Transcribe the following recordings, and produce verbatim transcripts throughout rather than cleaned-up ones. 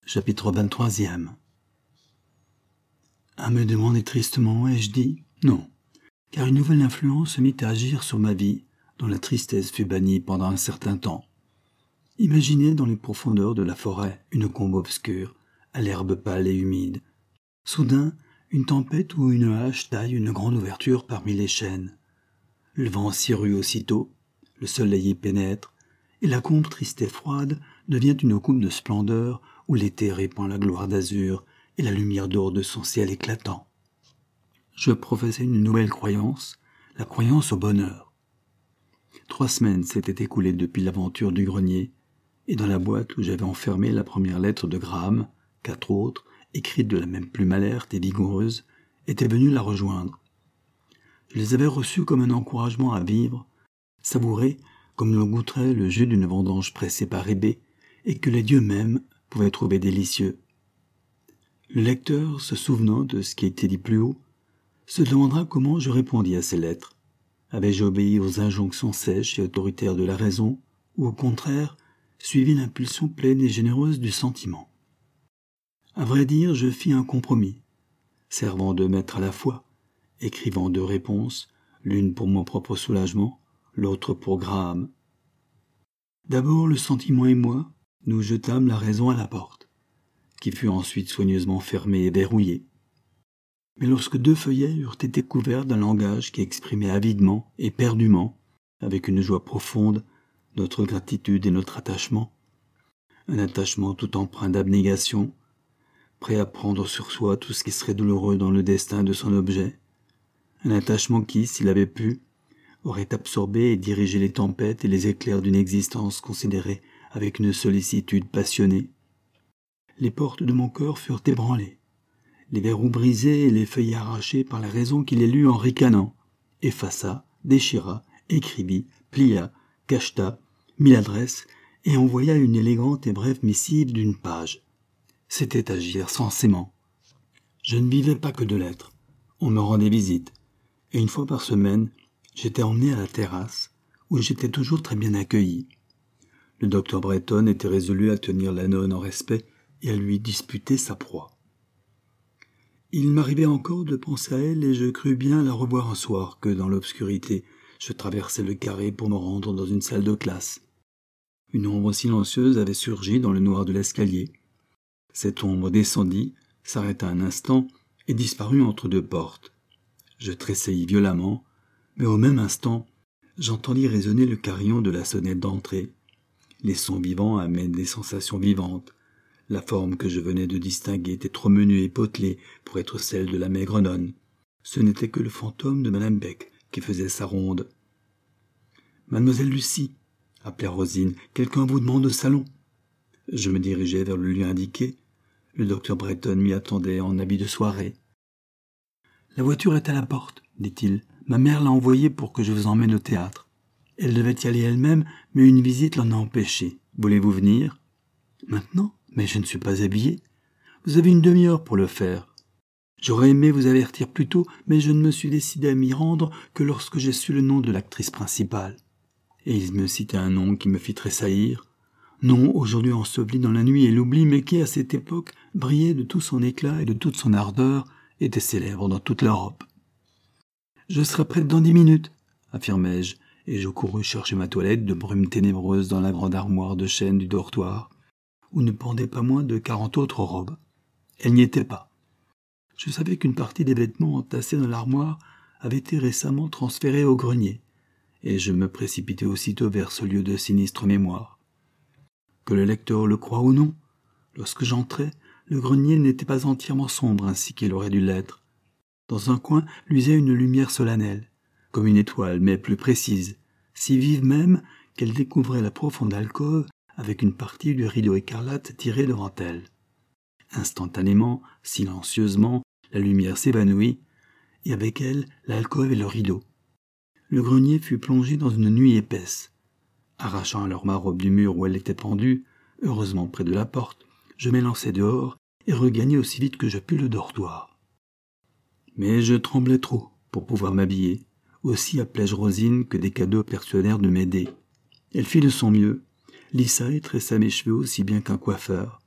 Chapitre vingt-trois. À me demander tristement, ai-je dit non, car une nouvelle influence se mit à agir sur ma vie, dont la tristesse fut bannie pendant un certain temps. Imaginez dans les profondeurs de la forêt une combe obscure, à l'herbe pâle et humide. Soudain, une tempête ou une hache taille une grande ouverture parmi les chênes. Le vent s'y rue aussitôt, le soleil y pénètre, et la combe triste et froide devient une coupe de splendeur où l'été répand la gloire d'azur et la lumière d'or de son ciel éclatant. Je professais une nouvelle croyance, la croyance au bonheur. Trois semaines s'étaient écoulées depuis l'aventure du grenier, et dans la boîte où j'avais enfermé la première lettre de Graham, quatre autres, écrites de la même plume alerte et vigoureuse, étaient venues la rejoindre. Je les avais reçues comme un encouragement à vivre, savourées comme l'on goûterait le jus d'une vendange pressée par Hébé, et que les dieux mêmes pouvaient trouver délicieux. Le lecteur, se souvenant de ce qui a été dit plus haut, se demandera comment je répondis à ces lettres. Avais-je obéi aux injonctions sèches et autoritaires de la raison, ou au contraire, suivi l'impulsion pleine et généreuse du sentiment? À vrai dire, je fis un compromis, servant de maître à la fois, écrivant deux réponses, l'une pour mon propre soulagement, l'autre pour Graham. D'abord, le sentiment et moi, nous jetâmes la raison à la porte, qui fut ensuite soigneusement fermée et verrouillée. Mais lorsque deux feuillets eurent été couverts d'un langage qui exprimait avidement et perdument, avec une joie profonde, notre gratitude et notre attachement, un attachement tout empreint d'abnégation, prêt à prendre sur soi tout ce qui serait douloureux dans le destin de son objet, un attachement qui, s'il avait pu, aurait absorbé et dirigé les tempêtes et les éclairs d'une existence considérée avec une sollicitude passionnée. Les portes de mon cœur furent ébranlées, les verrous brisés et les feuillets arrachés par la raison qui les lut en ricanant, effaça, déchira, écrivit, plia, cacheta, mit l'adresse et envoya une élégante et brève missive d'une page. C'était agir sensément. Je ne vivais pas que de lettres. On me rendait visite, et une fois par semaine, j'étais emmené à la terrasse, où j'étais toujours très bien accueilli. Le docteur Breton était résolu à tenir la nonne en respect et à lui disputer sa proie. Il m'arrivait encore de penser à elle et je crus bien la revoir un soir que, dans l'obscurité, je traversais le carré pour me rendre dans une salle de classe. Une ombre silencieuse avait surgi dans le noir de l'escalier. Cette ombre descendit, s'arrêta un instant et disparut entre deux portes. Je tressaillis violemment, mais au même instant, j'entendis résonner le carillon de la sonnette d'entrée. Les sons vivants amènent des sensations vivantes. La forme que je venais de distinguer était trop menue et potelée pour être celle de la maigre nonne. Ce n'était que le fantôme de Madame Beck qui faisait sa ronde. « Mademoiselle Lucie !» appelait Rosine. « Quelqu'un vous demande au salon ?» Je me dirigeai vers le lieu indiqué. Le docteur Breton m'y attendait en habit de soirée. « La voiture est à la porte, dit-il. Ma mère l'a envoyée pour que je vous emmène au théâtre. Elle devait y aller elle-même, mais une visite l'en a empêchée. Voulez-vous venir ? » ?»« Maintenant ? Mais je ne suis pas habillé. Vous avez une demi-heure pour le faire. J'aurais aimé vous avertir plus tôt, mais je ne me suis décidé à m'y rendre que lorsque j'ai su le nom de l'actrice principale. » Et il me cita un nom qui me fit tressaillir. Nom aujourd'hui enseveli dans la nuit et l'oubli, mais qui, à cette époque, brillait de tout son éclat et de toute son ardeur, était célèbre dans toute l'Europe. « Je serai prête dans dix minutes, affirmai-je, et je courus chercher ma toilette de brume ténébreuse dans la grande armoire de chêne du dortoir, où ne pendaient pas moins de quarante autres robes. Elle n'y était pas. Je savais qu'une partie des vêtements entassés dans l'armoire avait été récemment transférée au grenier, et je me précipitai aussitôt vers ce lieu de sinistre mémoire. Que le lecteur le croie ou non, lorsque j'entrai, le grenier n'était pas entièrement sombre ainsi qu'il aurait dû l'être. Dans un coin luisait une lumière solennelle, comme une étoile, mais plus précise, si vive même qu'elle découvrait la profonde alcôve avec une partie du rideau écarlate tirée devant elle. Instantanément, silencieusement, la lumière s'évanouit, et avec elle, l'alcôve et le rideau. Le grenier fut plongé dans une nuit épaisse. Arrachant alors ma robe du mur où elle était pendue, heureusement près de la porte, je m'élançai dehors et regagnai aussi vite que je pus le dortoir. Mais je tremblais trop pour pouvoir m'habiller. Aussi appelai-je Rosine que des cadeaux persuadèrent de m'aider. Elle fit de son mieux, lissa et tressa mes cheveux aussi bien qu'un coiffeur.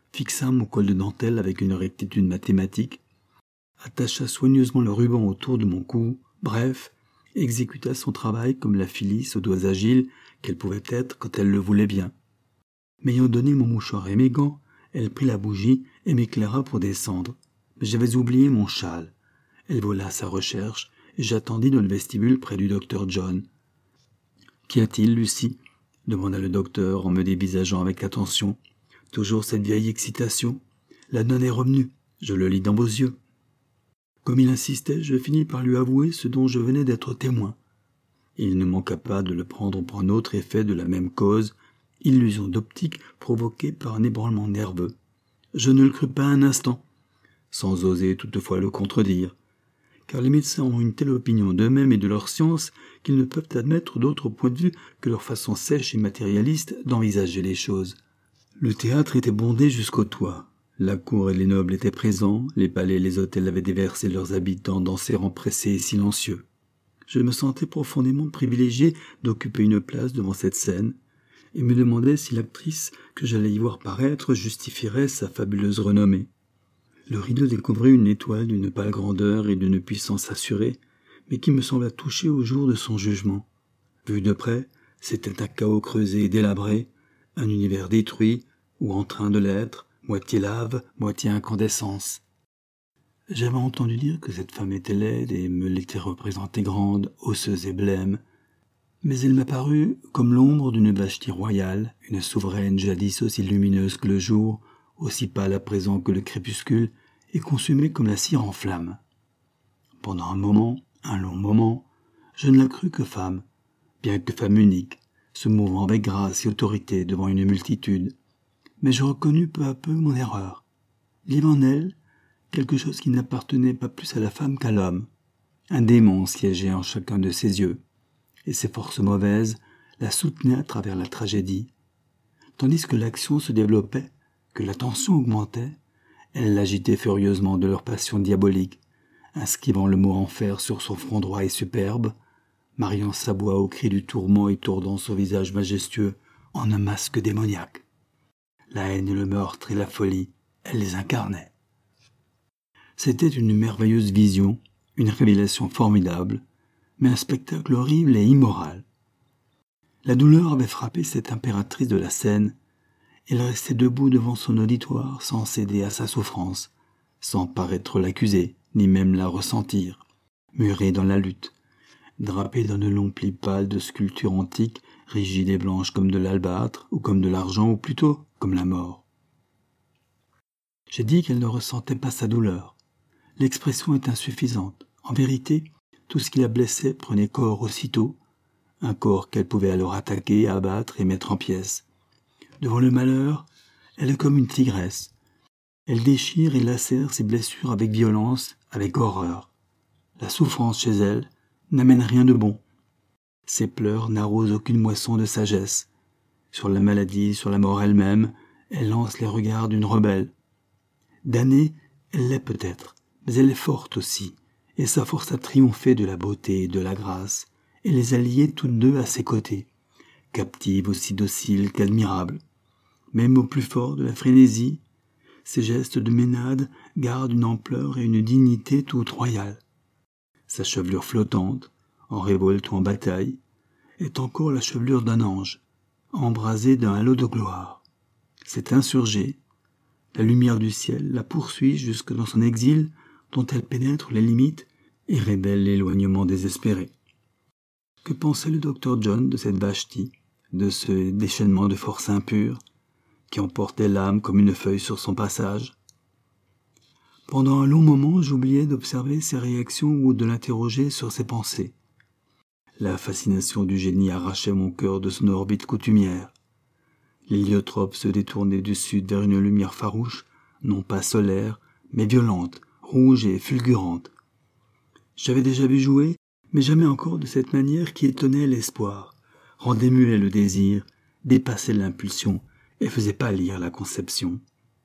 fixa mon col de dentelle avec une rectitude mathématique, attacha soigneusement le ruban autour de mon cou, bref, exécuta son travail comme la Phyllis aux doigts agiles qu'elle pouvait être quand elle le voulait bien. M'ayant donné mon mouchoir et mes gants, elle prit la bougie et m'éclaira pour descendre. Mais j'avais oublié mon châle. Elle vola à sa recherche et j'attendis dans le vestibule près du docteur John. « Qu'y a-t-il, Lucie ?» demanda le docteur en me dévisageant avec attention. « Toujours cette vieille excitation. La nonne est revenue. Je le lis dans vos yeux. » Comme il insistait, je finis par lui avouer ce dont je venais d'être témoin. Il ne manqua pas de le prendre pour un autre effet de la même cause, illusion d'optique provoquée par un ébranlement nerveux. Je ne le crus pas un instant, sans oser toutefois le contredire, car les médecins ont une telle opinion d'eux-mêmes et de leur science qu'ils ne peuvent admettre d'autre point de vue que leur façon sèche et matérialiste d'envisager les choses. Le théâtre était bondé jusqu'au toit. La cour et les nobles étaient présents, les palais et les hôtels avaient déversé leurs habitants dans ces rangs pressés et silencieux. Je me sentais profondément privilégié d'occuper une place devant cette scène, et me demandais si l'actrice que j'allais y voir paraître justifierait sa fabuleuse renommée. Le rideau découvrait une étoile d'une pâle grandeur et d'une puissance assurée, mais qui me sembla toucher au jour de son jugement. Vu de près, c'était un chaos creusé et délabré, un univers détruit, ou en train de l'être, moitié lave, moitié incandescence. J'avais entendu dire que cette femme était laide et me l'était représentée grande, osseuse et blême, mais elle m'apparut comme l'ombre d'une Vashti royale, une souveraine jadis aussi lumineuse que le jour, aussi pâle à présent que le crépuscule, et consumée comme la cire en flamme. Pendant un moment, un long moment, je ne la crus que femme, bien que femme unique, se mouvant avec grâce et autorité devant une multitude. Mais je reconnus peu à peu mon erreur. Il y avait en elle quelque chose qui n'appartenait pas plus à la femme qu'à l'homme. Un démon siégeait en chacun de ses yeux, et ses forces mauvaises la soutenaient à travers la tragédie. Tandis que l'action se développait, que la tension augmentait, elle l'agitait furieusement de leur passion diabolique, inscrivant le mot enfer sur son front droit et superbe, mariant sa voix au cri du tourment et tordant son visage majestueux en un masque démoniaque. La haine et le meurtre et la folie, elle les incarnait. C'était une merveilleuse vision, une révélation formidable, mais un spectacle horrible et immoral. La douleur avait frappé cette impératrice de la scène. Elle restait debout devant son auditoire sans céder à sa souffrance, sans paraître l'accuser, ni même la ressentir, murée dans la lutte, drapée dans de longs plis pâles de sculpture antique, rigide et blanche comme de l'albâtre, ou comme de l'argent, ou plutôt comme la mort. J'ai dit qu'elle ne ressentait pas sa douleur. L'expression est insuffisante. En vérité, tout ce qui la blessait prenait corps aussitôt, un corps qu'elle pouvait alors attaquer, abattre et mettre en pièces. Devant le malheur, elle est comme une tigresse. Elle déchire et lacère ses blessures avec violence, avec horreur. La souffrance chez elle n'amène rien de bon. Ses pleurs n'arrosent aucune moisson de sagesse. Sur la maladie, sur la mort elle-même, elle lance les regards d'une rebelle. Damnée, elle l'est peut-être, mais elle est forte aussi, et sa force a triomphé de la beauté et de la grâce, et les a liées toutes deux à ses côtés, captive aussi docile qu'admirable. Même au plus fort de la frénésie, ses gestes de ménade gardent une ampleur et une dignité toute royale. Sa chevelure flottante, en révolte ou en bataille, est encore la chevelure d'un ange, embrasée d'un halo de gloire. C'est insurgée. La lumière du ciel la poursuit jusque dans son exil, dont elle pénètre les limites et révèle l'éloignement désespéré. Que pensait le docteur John de cette Vashti, de ce déchaînement de force impure, qui emportait l'âme comme une feuille sur son passage? Pendant un long moment, j'oubliais d'observer ses réactions ou de l'interroger sur ses pensées. La fascination du génie arrachait mon cœur de son orbite coutumière. L'héliotrope se détournait du sud vers une lumière farouche, non pas solaire, mais violente, rouge et fulgurante. J'avais déjà vu jouer, mais jamais encore de cette manière qui étonnait l'espoir, rendait muet le désir, dépassait l'impulsion et faisait pâlir la conception.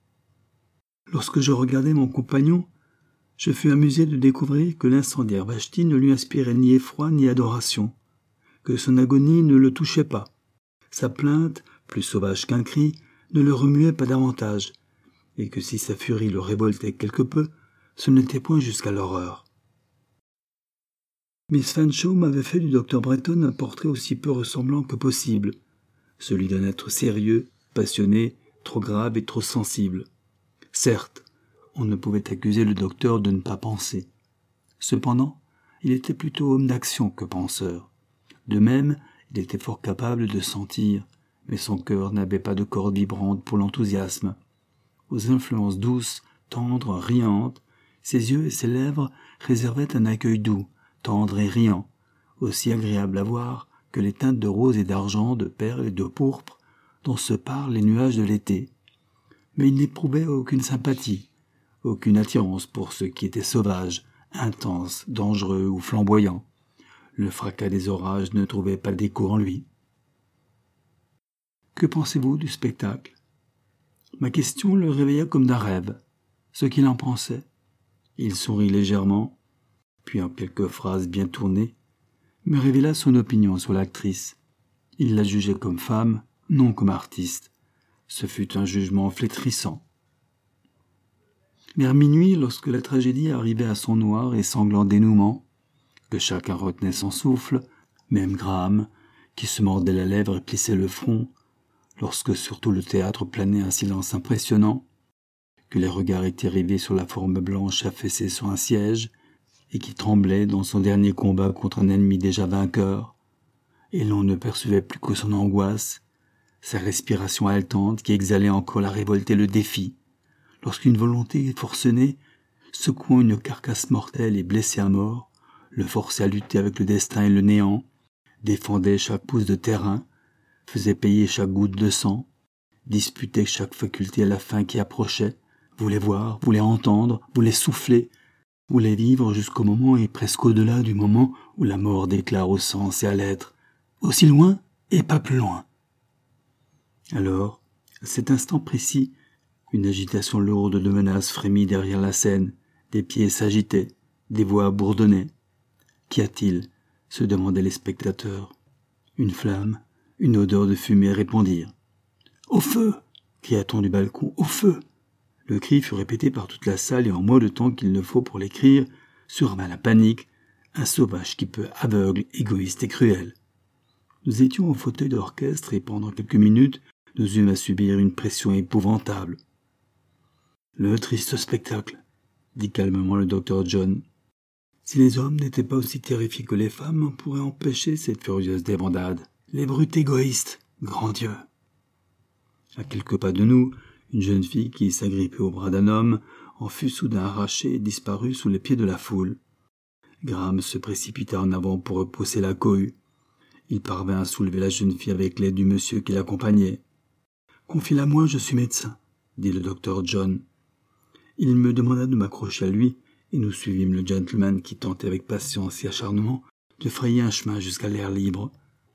Lorsque je regardais mon compagnon, je fus amusé de découvrir que l'incendiaire Vashti ne lui inspirait ni effroi ni adoration, que son agonie ne le touchait pas. Sa plainte, plus sauvage qu'un cri, ne le remuait pas davantage, et que si sa furie le révoltait quelque peu, ce n'était point jusqu'à l'horreur. Miss Fanshawe m'avait fait du docteur Bretton un portrait aussi peu ressemblant que possible, celui d'un être sérieux, passionné, trop grave et trop sensible. Certes, on ne pouvait accuser le docteur de ne pas penser. Cependant, il était plutôt homme d'action que penseur. De même, il était fort capable de sentir, mais son cœur n'avait pas de cordes vibrantes pour l'enthousiasme. Aux influences douces, tendres, riantes, ses yeux et ses lèvres réservaient un accueil doux, tendre et riant, aussi agréable à voir que les teintes de rose et d'argent, de perle et de pourpre dont se parlent les nuages de l'été. Mais il n'éprouvait aucune sympathie, aucune attirance pour ce qui était sauvage, intense, dangereux ou flamboyant. Le fracas des orages ne trouvait pas d'écho en lui. « Que pensez-vous du spectacle ?» Ma question le réveilla comme d'un rêve. Ce qu'il en pensait. Il sourit légèrement, puis en quelques phrases bien tournées, me révéla son opinion sur l'actrice. Il la jugeait comme femme, non comme artiste. Ce fut un jugement flétrissant. Vers minuit, lorsque la tragédie arrivait à son noir et sanglant dénouement, que chacun retenait son souffle, même Graham, qui se mordait la lèvre et plissait le front, lorsque sur tout le théâtre planait un silence impressionnant, que les regards étaient rivés sur la forme blanche affaissée sur un siège, et qui tremblait dans son dernier combat contre un ennemi déjà vainqueur, et l'on ne percevait plus que son angoisse, sa respiration haletante qui exhalait encore la révolte et le défi, lorsqu'une volonté forcenée, secouant une carcasse mortelle et blessée à mort, le forçait à lutter avec le destin et le néant, défendait chaque pouce de terrain, faisait payer chaque goutte de sang, disputait chaque faculté à la fin qui approchait, voulait voir, voulait entendre, voulait souffler, voulait vivre jusqu'au moment et presque au-delà du moment où la mort déclare au sens et à l'être, aussi loin et pas plus loin. Alors, à cet instant précis, une agitation lourde de menaces frémit derrière la scène, des pieds s'agitaient, des voix bourdonnaient. Qu'y a-t-il ? Se demandaient les spectateurs. Une flamme, une odeur de fumée répondirent. « Au feu !» cria-t-on du balcon. « Au feu !» Le cri fut répété par toute la salle et en moins de temps qu'il ne faut pour l'écrire, survint la panique, un sauvage qui peut aveugle, égoïste et cruel. Nous étions au fauteuil de l'orchestre et pendant quelques minutes, nous eûmes à subir une pression épouvantable. « Le triste spectacle, » dit calmement le docteur John. « Si les hommes n'étaient pas aussi terrifiés que les femmes, on pourrait empêcher cette furieuse débandade. Les brutes égoïstes, grand Dieu !» À quelques pas de nous, une jeune fille qui s'agrippait au bras d'un homme en fut soudain arrachée et disparut sous les pieds de la foule. Graham se précipita en avant pour repousser la cohue. Il parvint à soulever la jeune fille avec l'aide du monsieur qui l'accompagnait. « Confie-la moi, je suis médecin, » dit le docteur John. Il me demanda de m'accrocher à lui, et nous suivîmes le gentleman qui tentait avec patience et acharnement de frayer un chemin jusqu'à l'air libre.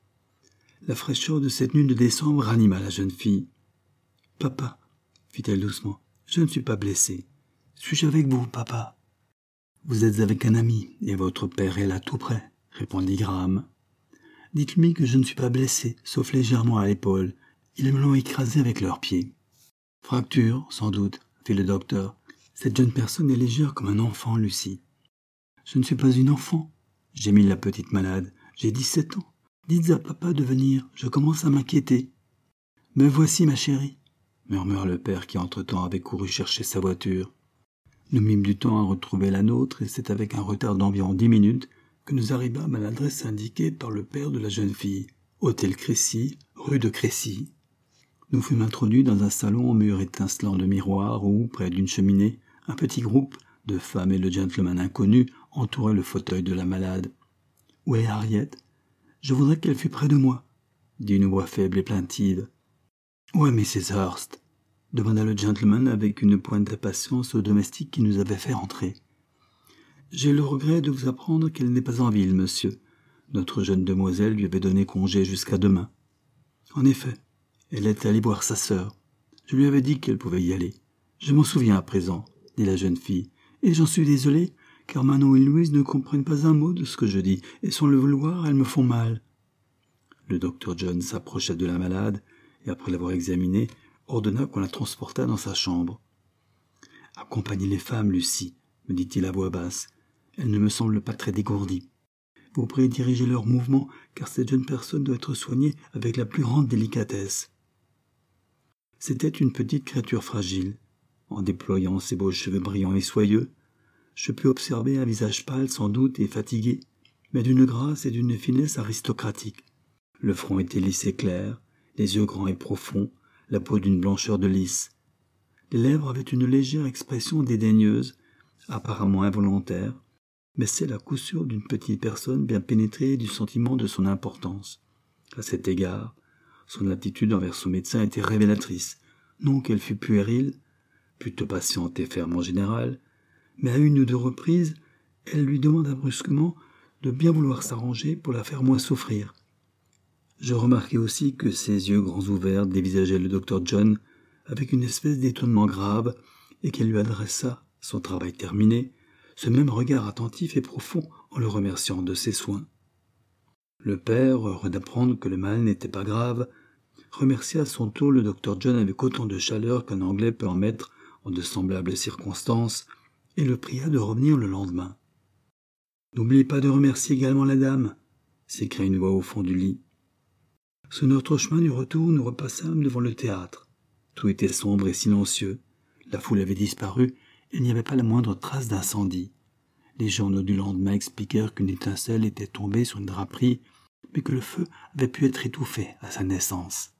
La fraîcheur de cette nuit de décembre ranima la jeune fille. « Papa, » fit-elle doucement, « je ne suis pas blessée. Suis-je avec vous, papa ?»« Vous êtes avec un ami, et votre père est là tout près, » répondit Graham. « Dites-lui que je ne suis pas blessé, sauf légèrement à l'épaule. Ils me l'ont écrasé avec leurs pieds. »« Fracture, sans doute, » fit le docteur. « Cette jeune personne est légère comme un enfant, Lucie. »« Je ne suis pas une enfant, » gémit la petite malade. « J'ai dix-sept ans. Dites à papa de venir, je commence à m'inquiéter. »« Me voici, ma chérie, » murmura le père qui entre-temps avait couru chercher sa voiture. Nous mîmes du temps à retrouver la nôtre et c'est avec un retard d'environ dix minutes que nous arrivâmes à l'adresse indiquée par le père de la jeune fille, hôtel Crécy, rue de Crécy. Nous fûmes introduits dans un salon aux murs étincelants de miroirs où, près d'une cheminée, un petit groupe de femmes et le gentleman inconnu entourait le fauteuil de la malade. « Où est Harriet ? Je voudrais qu'elle fût près de moi, » dit une voix faible et plaintive. « Où est missus Hurst ?» demanda le gentleman avec une pointe d'impatience au domestique qui nous avait fait entrer. « J'ai le regret de vous apprendre qu'elle n'est pas en ville, monsieur. Notre jeune demoiselle lui avait donné congé jusqu'à demain. En effet, elle est allée voir sa sœur. Je lui avais dit qu'elle pouvait y aller. Je m'en souviens à présent, dit la jeune fille, et j'en suis désolée, car Manon et Louise ne comprennent pas un mot de ce que je dis, et sans le vouloir, elles me font mal. » Le docteur John s'approcha de la malade, et après l'avoir examinée, ordonna qu'on la transportât dans sa chambre. « Accompagnez les femmes, Lucie, me dit-il à voix basse. Elles ne me semblent pas très dégourdies. Vous pourrez diriger leurs mouvements, car cette jeune personne doit être soignée avec la plus grande délicatesse. » C'était une petite créature fragile. En déployant ses beaux cheveux brillants et soyeux, je pus observer un visage pâle sans doute et fatigué, mais d'une grâce et d'une finesse aristocratiques. Le front était lisse et clair, les yeux grands et profonds, la peau d'une blancheur de lys. Les lèvres avaient une légère expression dédaigneuse, apparemment involontaire, mais c'est à coup sûr d'une petite personne bien pénétrée du sentiment de son importance. À cet égard, son attitude envers son médecin était révélatrice, non qu'elle fût puérile, plutôt patiente et ferme en général, mais à une ou deux reprises, elle lui demanda brusquement de bien vouloir s'arranger pour la faire moins souffrir. Je remarquai aussi que ses yeux grands ouverts dévisageaient le docteur John avec une espèce d'étonnement grave et qu'elle lui adressa, son travail terminé, ce même regard attentif et profond en le remerciant de ses soins. Le père, heureux d'apprendre que le mal n'était pas grave, remercia à son tour le docteur John avec autant de chaleur qu'un Anglais peut en mettre en de semblables circonstances, et le pria de revenir le lendemain. « N'oubliez pas de remercier également la dame !» s'écria une voix au fond du lit. Sur notre chemin du retour, nous repassâmes devant le théâtre. Tout était sombre et silencieux. La foule avait disparu, et il n'y avait pas la moindre trace d'incendie. Les journaux du lendemain expliquèrent qu'une étincelle était tombée sur une draperie, mais que le feu avait pu être étouffé à sa naissance.